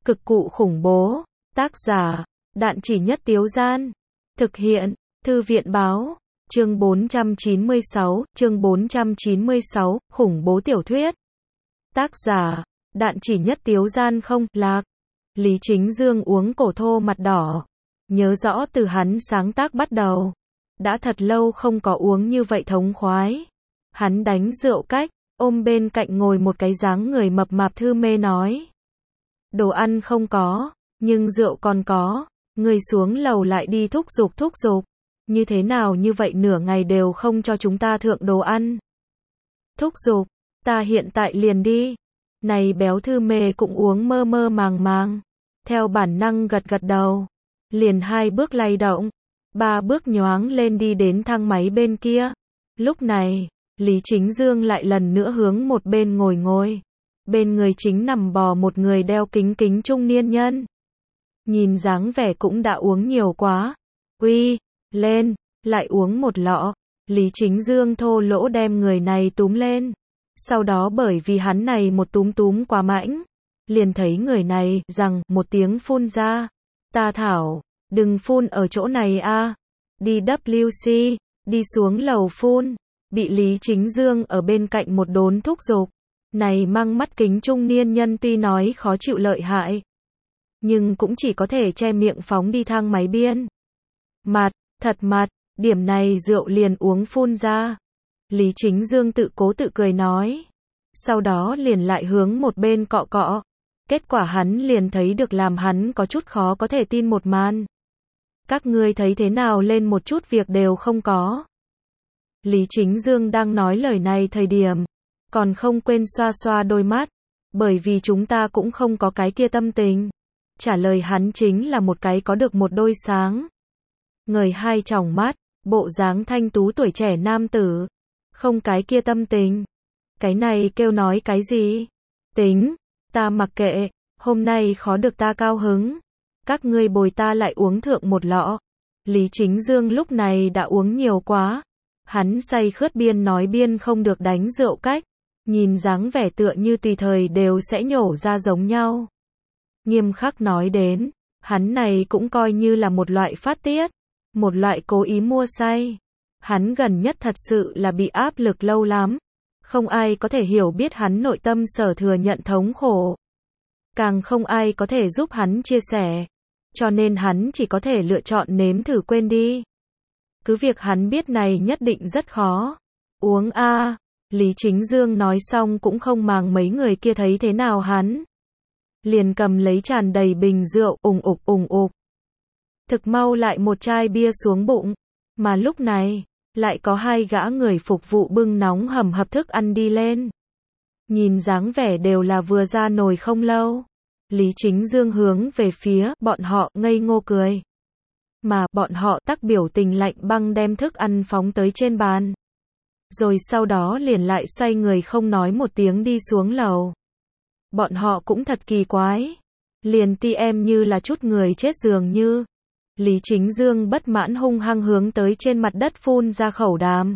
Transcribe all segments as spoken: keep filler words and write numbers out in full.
Cực cụ khủng bố. Tác giả, Đạn Chỉ Nhất Tiếu Gian. Thực hiện, Thư viện Báo. Chương bốn trăm chín mươi sáu, chương bốn trăm chín mươi sáu, khủng bố tiểu thuyết. Tác giả, Đạn Chỉ Nhất Tiếu Gian. Không, lạc. Lý Chính Dương uống cổ thô mặt đỏ. Nhớ rõ từ hắn sáng tác bắt đầu. Đã thật lâu không có uống như vậy thống khoái. Hắn đánh rượu cách, ôm bên cạnh ngồi một cái dáng người mập mạp thư mê nói. Đồ ăn không có, nhưng rượu còn có. Người xuống lầu lại đi thúc giục thúc giục. Như thế nào như vậy nửa ngày đều không cho chúng ta thượng đồ ăn. Thúc giục, ta hiện tại liền đi. Này béo thư mê cũng uống mơ mơ màng màng. Theo bản năng gật gật đầu. Liền hai bước lay động. Ba bước nhoáng lên đi đến thang máy bên kia. Lúc này, Lý Chính Dương lại lần nữa hướng một bên ngồi ngồi. Bên người chính nằm bò một người đeo kính kính trung niên nhân. Nhìn dáng vẻ cũng đã uống nhiều quá. Uy, lên, lại uống một lọ. Lý Chính Dương thô lỗ đem người này túm lên. Sau đó bởi vì hắn này một túm túm quá mãnh. Liền thấy người này, rằng, một tiếng phun ra. Ta thảo, đừng phun ở chỗ này a. Đi W C, đi xuống lầu phun. Bị Lý Chính Dương ở bên cạnh một đốn thúc giục. Này mang mắt kính trung niên nhân tuy nói khó chịu lợi hại. Nhưng cũng chỉ có thể che miệng phóng đi thang máy biên. Mặt, thật mặt, điểm này rượu liền uống phun ra. Lý Chính Dương tự cố tự cười nói. Sau đó liền lại hướng một bên cọ cọ. Kết quả hắn liền thấy được làm hắn có chút khó có thể tin một màn. Các ngươi thấy thế nào lên một chút việc đều không có. Lý Chính Dương đang nói lời này thời điểm. Còn không quên xoa xoa đôi mắt. Bởi vì chúng ta cũng không có cái kia tâm tình. Trả lời hắn chính là một cái có được một đôi sáng ngời hai tròng mắt, bộ dáng thanh tú tuổi trẻ nam tử. Không cái kia tâm tình. Cái này kêu nói cái gì? Tính, ta mặc kệ, hôm nay khó được ta cao hứng. Các ngươi bồi ta lại uống thượng một lọ. Lý Chính Dương lúc này đã uống nhiều quá. Hắn say khướt biên nói biên không được đánh rượu cách. Nhìn dáng vẻ tựa như tùy thời đều sẽ nhổ ra giống nhau. Nghiêm khắc nói đến, hắn này cũng coi như là một loại phát tiết. Một loại cố ý mua say. Hắn gần nhất thật sự là bị áp lực lâu lắm. Không ai có thể hiểu biết hắn nội tâm sở thừa nhận thống khổ. Càng không ai có thể giúp hắn chia sẻ. Cho nên hắn chỉ có thể lựa chọn nếm thử quên đi. Cứ việc hắn biết này nhất định rất khó. Uống a. Lý Chính Dương nói xong cũng không màng mấy người kia thấy thế nào hắn. Liền cầm lấy tràn đầy bình rượu, ùng ục ùng ục. Thực mau lại một chai bia xuống bụng. Mà lúc này, lại có hai gã người phục vụ bưng nóng hầm hập thức ăn đi lên. Nhìn dáng vẻ đều là vừa ra nồi không lâu. Lý Chính Dương hướng về phía bọn họ ngây ngô cười. Mà bọn họ tắc biểu tình lạnh băng đem thức ăn phóng tới trên bàn. Rồi sau đó liền lại xoay người không nói một tiếng đi xuống lầu. Bọn họ cũng thật kỳ quái. Liền ti em như là chút người chết dường như. Lý Chính Dương bất mãn hung hăng hướng tới trên mặt đất phun ra khẩu đàm.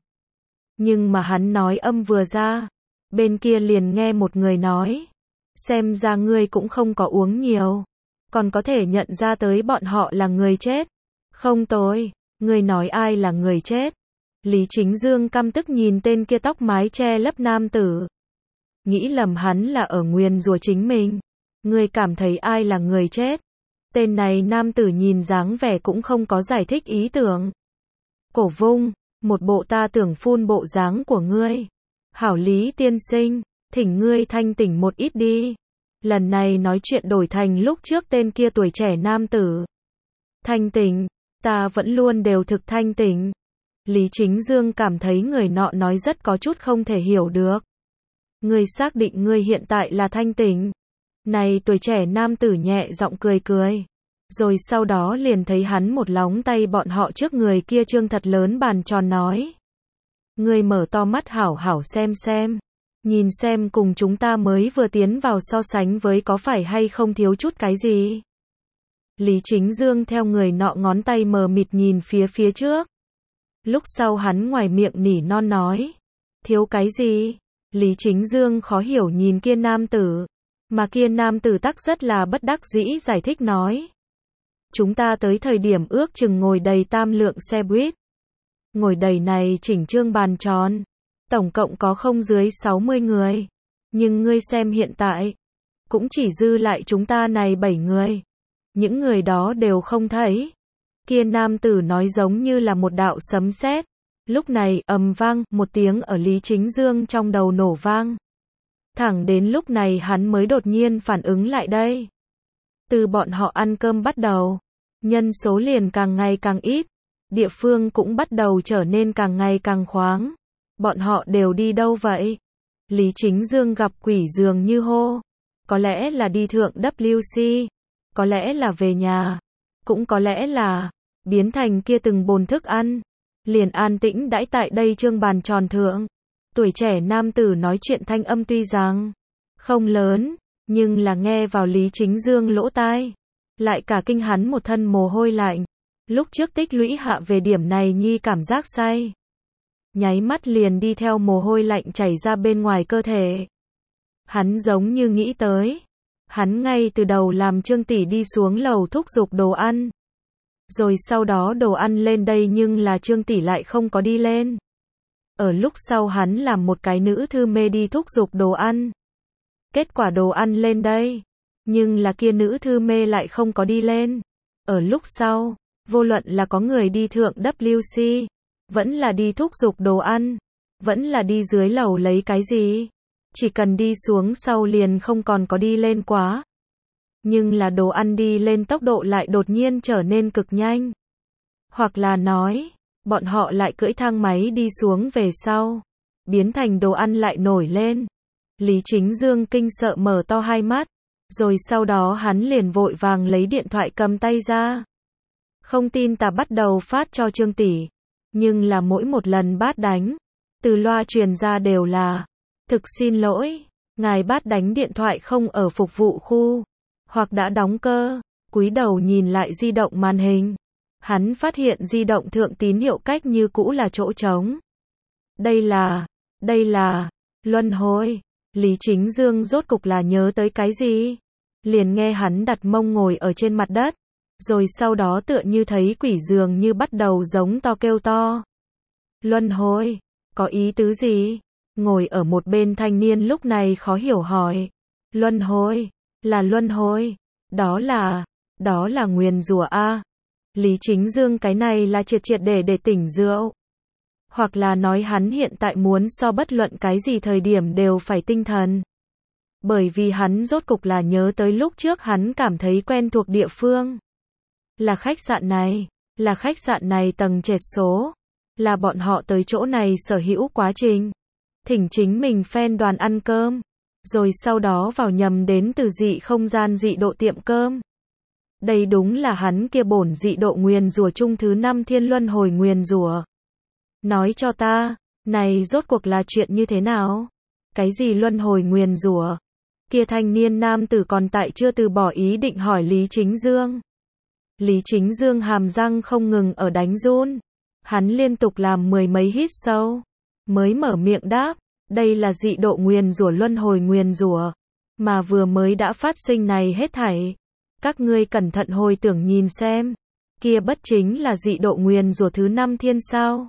Nhưng mà hắn nói âm vừa ra. Bên kia liền nghe một người nói. Xem ra ngươi cũng không có uống nhiều. Còn có thể nhận ra tới bọn họ là người chết. Không tôi, ngươi nói ai là người chết. Lý Chính Dương căm tức nhìn tên kia tóc mái che lấp nam tử. Nghĩ lầm hắn là ở nguyền rủa chính mình. Ngươi cảm thấy ai là người chết? Tên này nam tử nhìn dáng vẻ cũng không có giải thích ý tưởng. Cổ vung, một bộ ta tưởng phun bộ dáng của ngươi. Hảo Lý tiên sinh, thỉnh ngươi thanh tỉnh một ít đi. Lần này nói chuyện đổi thành lúc trước tên kia tuổi trẻ nam tử. Thanh tỉnh, ta vẫn luôn đều thực thanh tỉnh. Lý Chính Dương cảm thấy người nọ nói rất có chút không thể hiểu được. Ngươi xác định ngươi hiện tại là thanh tỉnh. Này tuổi trẻ nam tử nhẹ giọng cười cười. Rồi sau đó liền thấy hắn một lóng tay bọn họ trước người kia trương thật lớn bàn tròn nói. Ngươi mở to mắt hảo hảo xem xem. Nhìn xem cùng chúng ta mới vừa tiến vào so sánh với có phải hay không thiếu chút cái gì. Lý Chính Dương theo người nọ ngón tay mờ mịt nhìn phía phía trước. Lúc sau hắn ngoài miệng nỉ non nói. Thiếu cái gì? Lý Chính Dương khó hiểu nhìn kia nam tử. Mà kia nam tử tắc rất là bất đắc dĩ giải thích nói. Chúng ta tới thời điểm ước chừng ngồi đầy tam lượng xe buýt. Ngồi đầy này chỉnh trương bàn tròn. Tổng cộng có không dưới sáu mươi người. Nhưng ngươi xem hiện tại. Cũng chỉ dư lại chúng ta này bảy người. Những người đó đều không thấy. Kia nam tử nói giống như là một đạo sấm sét. Lúc này ầm vang một tiếng ở Lý Chính Dương trong đầu nổ vang. Thẳng đến lúc này hắn mới đột nhiên phản ứng lại đây. Từ bọn họ ăn cơm bắt đầu, nhân số liền càng ngày càng ít, địa phương cũng bắt đầu trở nên càng ngày càng khoáng. Bọn họ đều đi đâu vậy? Lý Chính Dương gặp quỷ dường như hô. Có lẽ là đi thượng W C, có lẽ là về nhà, cũng có lẽ là biến thành kia từng bồn thức ăn. Liền an tĩnh đãi tại đây trương bàn tròn thượng. Tuổi trẻ nam tử nói chuyện thanh âm tuy rằng không lớn, nhưng là nghe vào Lý Chính Dương lỗ tai, lại cả kinh hắn một thân mồ hôi lạnh. Lúc trước tích lũy hạ về điểm này nhi cảm giác say, nháy mắt liền đi theo mồ hôi lạnh chảy ra bên ngoài cơ thể. Hắn giống như nghĩ tới, hắn ngay từ đầu làm Trương tỷ đi xuống lầu thúc giục đồ ăn. Rồi sau đó đồ ăn lên đây nhưng là Trương tỷ lại không có đi lên. Ở lúc sau hắn làm một cái nữ thư mê đi thúc giục đồ ăn. Kết quả đồ ăn lên đây, nhưng là kia nữ thư mê lại không có đi lên. Ở lúc sau, vô luận là có người đi thượng W C, vẫn là đi thúc giục đồ ăn, vẫn là đi dưới lầu lấy cái gì, chỉ cần đi xuống sau liền không còn có đi lên quá. Nhưng là đồ ăn đi lên tốc độ lại đột nhiên trở nên cực nhanh. Hoặc là nói, bọn họ lại cưỡi thang máy đi xuống về sau, biến thành đồ ăn lại nổi lên. Lý Chính Dương kinh sợ mở to hai mắt, rồi sau đó hắn liền vội vàng lấy điện thoại cầm tay ra. Không tin ta bắt đầu phát cho Trương tỷ, nhưng là mỗi một lần bát đánh, từ loa truyền ra đều là, thực xin lỗi, ngài bát đánh điện thoại không ở phục vụ khu, hoặc đã đóng cơ. Cúi đầu nhìn lại di động màn hình, hắn phát hiện di động thượng tín hiệu cách như cũ là chỗ trống. Đây là, đây là, luân hồi. Lý Chính Dương rốt cục là nhớ tới cái gì? Liền nghe hắn đặt mông ngồi ở trên mặt đất, rồi sau đó tựa như thấy quỷ dường như bắt đầu giống to kêu to. Luân hồi, có ý tứ gì? Ngồi ở một bên thanh niên lúc này khó hiểu hỏi. Luân hồi, là luân hồi, đó là, đó là nguyền rủa a. Lý Chính Dương cái này là triệt triệt để để tỉnh rượu. Hoặc là nói hắn hiện tại muốn so bất luận cái gì thời điểm đều phải tinh thần. Bởi vì hắn rốt cục là nhớ tới lúc trước hắn cảm thấy quen thuộc địa phương. Là khách sạn này, là khách sạn này tầng trệt số, là bọn họ tới chỗ này sở hữu quá trình. Thỉnh chính mình fan đoàn ăn cơm, rồi sau đó vào nhầm đến từ dị không gian dị độ tiệm cơm. Đây đúng là hắn kia bổn dị độ nguyền rủa chung thứ năm thiên luân hồi nguyền rủa. Nói cho ta, này rốt cuộc là chuyện như thế nào? Cái gì luân hồi nguyền rủa? Kia thanh niên nam tử còn tại chưa từ bỏ ý định hỏi Lý Chính Dương. Lý Chính Dương hàm răng không ngừng ở đánh run. Hắn liên tục làm mười mấy hít sâu, mới mở miệng đáp, đây là dị độ nguyền rủa luân hồi nguyền rủa, mà vừa mới đã phát sinh này hết thảy. Các ngươi cẩn thận hồi tưởng nhìn xem, kia bất chính là dị độ nguyền rủa thứ năm thiên sao?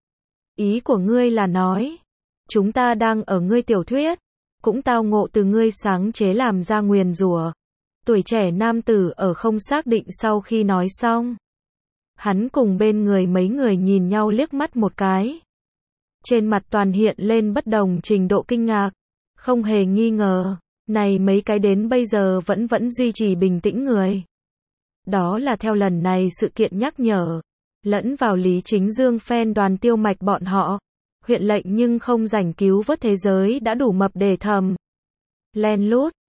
Ý của ngươi là nói, chúng ta đang ở ngươi tiểu thuyết, cũng tao ngộ từ ngươi sáng chế làm ra nguyền rủa. Tuổi trẻ nam tử ở không xác định sau khi nói xong. Hắn cùng bên người mấy người nhìn nhau liếc mắt một cái. Trên mặt toàn hiện lên bất đồng trình độ kinh ngạc. Không hề nghi ngờ, này mấy cái đến bây giờ vẫn vẫn duy trì bình tĩnh người. Đó là theo lần này sự kiện nhắc nhở. Lẫn vào Lý Chính Dương fan đoàn tiêu mạch bọn họ. Huyện lệnh nhưng không rảnh cứu vớt thế giới đã đủ mập để thầm. Len lút,